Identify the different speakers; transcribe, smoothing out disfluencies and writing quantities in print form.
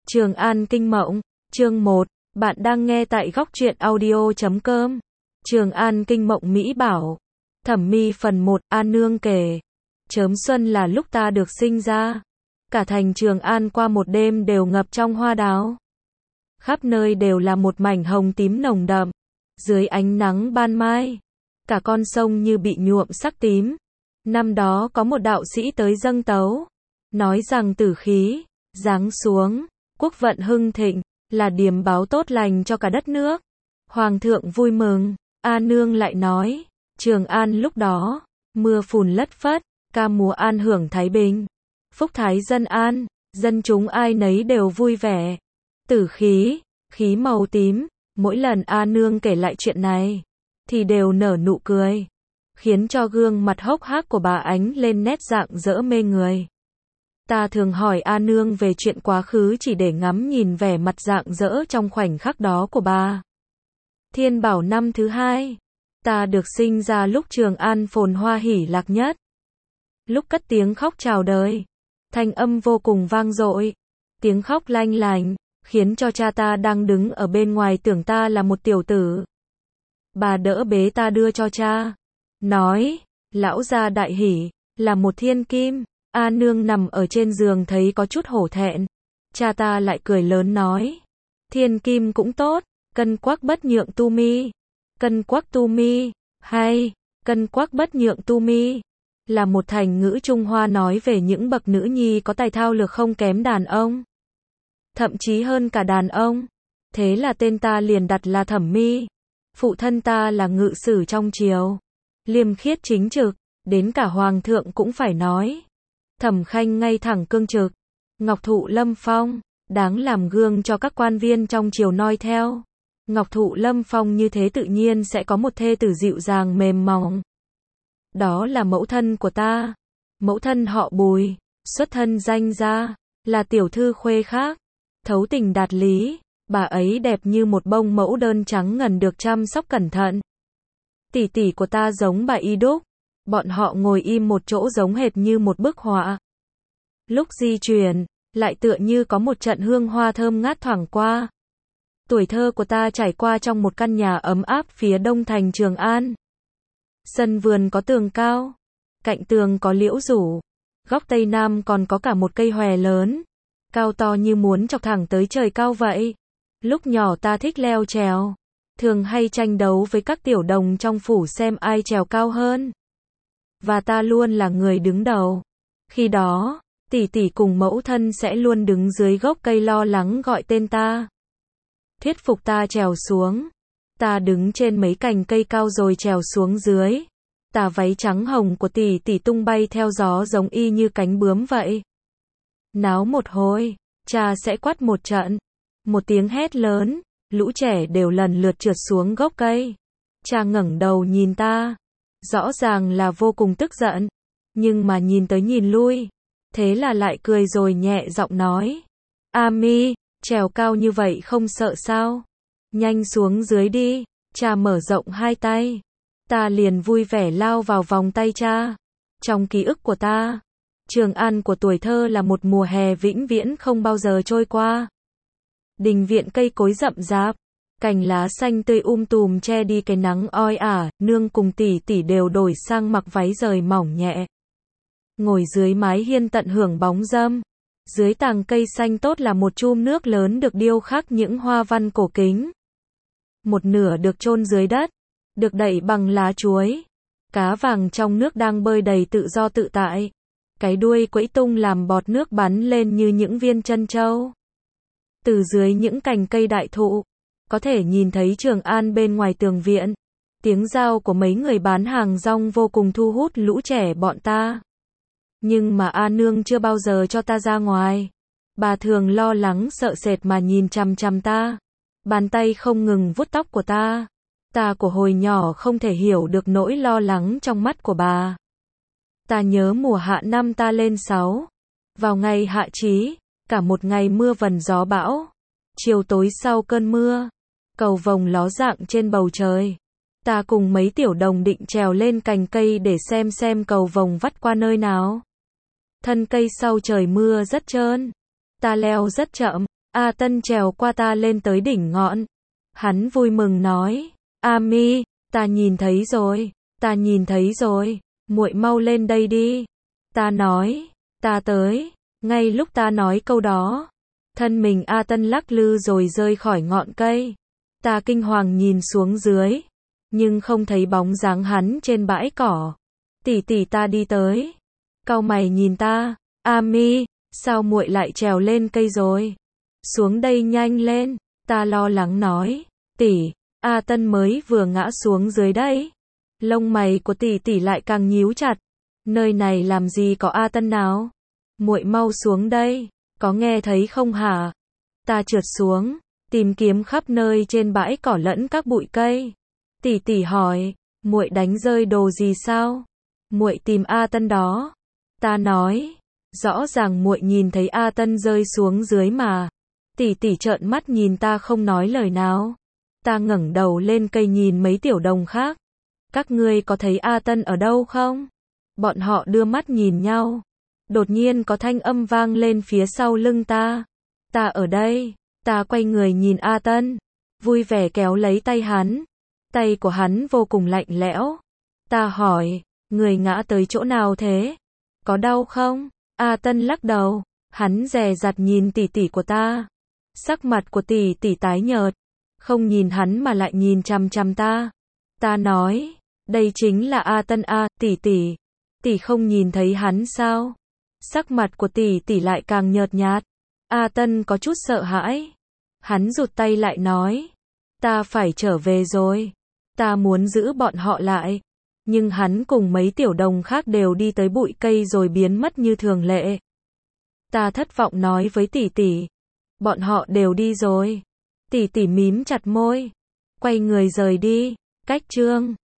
Speaker 1: Trường An Kinh Mộng, chương 1, bạn đang nghe tại góc truyện audio.com. Trường An Kinh Mộng Mỹ Bảo. Thẩm Mi phần 1, An Nương kể. Chớm xuân là lúc ta được sinh ra. Cả thành Trường An qua một đêm đều ngập trong hoa đào. Khắp nơi đều là một mảnh hồng tím nồng đậm. Dưới ánh nắng ban mai, cả con sông như bị nhuộm sắc tím. Năm đó có một đạo sĩ tới dâng tấu, nói rằng tử khí giáng xuống, quốc vận hưng thịnh, là điềm báo tốt lành cho cả đất nước. Hoàng thượng vui mừng. A Nương lại nói, Trường An lúc đó, mưa phùn lất phất, ca múa an hưởng thái bình. Phúc thái dân an, dân chúng ai nấy đều vui vẻ. Tử khí, khí màu tím, mỗi lần A Nương kể lại chuyện này, thì đều nở nụ cười, khiến cho gương mặt hốc hác của bà ánh lên nét rạng rỡ mê người. Ta thường hỏi A Nương về chuyện quá khứ chỉ để ngắm nhìn vẻ mặt rạng rỡ trong khoảnh khắc đó của bà. Thiên Bảo năm thứ 2, ta được sinh ra lúc Trường An phồn hoa hỉ lạc nhất. Lúc cất tiếng khóc chào đời, thanh âm vô cùng vang dội, tiếng khóc lanh lành, khiến cho cha ta đang đứng ở bên ngoài tưởng ta là một tiểu tử. Bà đỡ bế ta đưa cho cha, nói, lão gia đại hỉ, là một thiên kim. A Nương nằm ở trên giường thấy có chút hổ thẹn. Cha ta lại cười lớn nói, thiên kim cũng tốt, cân quắc bất nhượng tu mi. Cân quắc tu mi, hay, cân quắc bất nhượng tu mi, là một thành ngữ Trung Hoa nói về những bậc nữ nhi có tài thao lược không kém đàn ông, thậm chí hơn cả đàn ông. Thế là tên ta liền đặt là Thẩm Mi. Phụ thân ta là ngự sử trong triều, liêm khiết chính trực, đến cả hoàng thượng cũng phải nói. Thẩm Khanh ngay thẳng cương trực, ngọc thụ lâm phong, đáng làm gương cho các quan viên trong triều noi theo. Ngọc thụ lâm phong như thế tự nhiên sẽ có một thê tử dịu dàng mềm mỏng. Đó là mẫu thân của ta. Mẫu thân họ Bùi, xuất thân danh gia, là tiểu thư khuê khác, thấu tình đạt lý. Bà ấy đẹp như một bông mẫu đơn trắng ngần được chăm sóc cẩn thận. Tỷ tỷ của ta giống bà y đúc. Bọn họ ngồi im một chỗ giống hệt như một bức họa. Lúc di chuyển, lại tựa như có một trận hương hoa thơm ngát thoảng qua. Tuổi thơ của ta trải qua trong một căn nhà ấm áp phía đông thành Trường An. Sân vườn có tường cao, cạnh tường có liễu rủ, góc tây nam còn có cả một cây hòe lớn, cao to như muốn chọc thẳng tới trời cao vậy. Lúc nhỏ ta thích leo trèo, thường hay tranh đấu với các tiểu đồng trong phủ xem ai trèo cao hơn. Và ta luôn là người đứng đầu. Khi đó, tỷ tỷ cùng mẫu thân sẽ luôn đứng dưới gốc cây lo lắng gọi tên ta, thuyết phục ta trèo xuống. Ta đứng trên mấy cành cây cao rồi trèo xuống dưới. Tà váy trắng hồng của tỷ tỷ tung bay theo gió giống y như cánh bướm vậy. Náo một hồi, cha sẽ quát một trận. Một tiếng hét lớn, lũ trẻ đều lần lượt trượt xuống gốc cây. Cha ngẩng đầu nhìn ta, rõ ràng là vô cùng tức giận, nhưng mà nhìn tới nhìn lui, thế là lại cười rồi nhẹ giọng nói, A Mi, trèo cao như vậy không sợ sao? Nhanh xuống dưới đi. Cha mở rộng hai tay, ta liền vui vẻ lao vào vòng tay cha. Trong ký ức của ta, Trường An của tuổi thơ là một mùa hè vĩnh viễn không bao giờ trôi qua. Đình viện cây cối rậm rạp, cành lá xanh tươi tùm che đi cái nắng oi ả. Nương cùng tỷ tỷ đều đổi sang mặc váy rời mỏng nhẹ, ngồi dưới mái hiên tận hưởng bóng râm. Dưới tàng cây xanh tốt là một chum nước lớn được điêu khắc những hoa văn cổ kính. Một nửa được chôn dưới đất, được đậy bằng lá chuối. Cá vàng trong nước đang bơi đầy tự do tự tại. Cái đuôi quẫy tung làm bọt nước bắn lên như những viên trân châu. Từ dưới những cành cây đại thụ, có thể nhìn thấy Trường An bên ngoài tường viện. Tiếng rao của mấy người bán hàng rong vô cùng thu hút lũ trẻ bọn ta. Nhưng mà A Nương chưa bao giờ cho ta ra ngoài. Bà thường lo lắng sợ sệt mà nhìn chằm chằm ta. Bàn tay không ngừng vuốt tóc của ta. Ta của hồi nhỏ không thể hiểu được nỗi lo lắng trong mắt của bà. Ta nhớ mùa hạ năm ta lên 6. Vào ngày hạ chí, cả một ngày mưa vần gió bão. Chiều tối sau cơn mưa, cầu vồng ló dạng trên bầu trời. Ta cùng mấy tiểu đồng định trèo lên cành cây để xem cầu vồng vắt qua nơi nào. Thân cây sau trời mưa rất trơn. Ta leo rất chậm, A Tân trèo qua ta lên tới đỉnh ngọn. Hắn vui mừng nói, A Mi, ta nhìn thấy rồi, ta nhìn thấy rồi, muội mau lên đây đi. Ta nói, ta tới. Ngay lúc ta nói câu đó, thân mình A Tân lắc lư rồi rơi khỏi ngọn cây. Ta kinh hoàng nhìn xuống dưới, nhưng không thấy bóng dáng hắn trên bãi cỏ. Tỷ tỷ ta đi tới, cau mày nhìn ta, A Mi, sao muội lại trèo lên cây rồi? Xuống đây nhanh lên, ta lo lắng nói, tỷ, A Tân mới vừa ngã xuống dưới đấy. Lông mày của tỷ tỷ lại càng nhíu chặt, nơi này làm gì có A Tân nào? Muội mau xuống đây, có nghe thấy không hả? Ta trượt xuống, tìm kiếm khắp nơi trên bãi cỏ lẫn các bụi cây. Tỷ tỷ hỏi, muội đánh rơi đồ gì sao? Muội tìm A Tân đó. Ta nói, rõ ràng muội nhìn thấy A Tân rơi xuống dưới mà. Tỷ tỷ trợn mắt nhìn ta không nói lời nào. Ta ngẩng đầu lên cây nhìn mấy tiểu đồng khác. Các ngươi có thấy A Tân ở đâu không? Bọn họ đưa mắt nhìn nhau. Đột nhiên có thanh âm vang lên phía sau lưng ta. Ta ở đây. Ta quay người nhìn A Tân, vui vẻ kéo lấy tay hắn. Tay của hắn vô cùng lạnh lẽo. Ta hỏi, người ngã tới chỗ nào thế? Có đau không? A Tân lắc đầu, hắn dè dặt nhìn tỷ tỷ của ta. Sắc mặt của tỷ tỷ tái nhợt, không nhìn hắn mà lại nhìn chằm chằm ta. Ta nói, đây chính là A Tân a, tỷ tỷ. Tỷ không nhìn thấy hắn sao? Sắc mặt của tỷ tỷ lại càng nhợt nhạt. A Tân có chút sợ hãi. Hắn rụt tay lại nói, ta phải trở về rồi. Ta muốn giữ bọn họ lại. Nhưng hắn cùng mấy tiểu đồng khác đều đi tới bụi cây rồi biến mất như thường lệ. Ta thất vọng nói với tỷ tỷ, bọn họ đều đi rồi. Tỷ tỷ mím chặt môi, quay người rời đi. Cách chương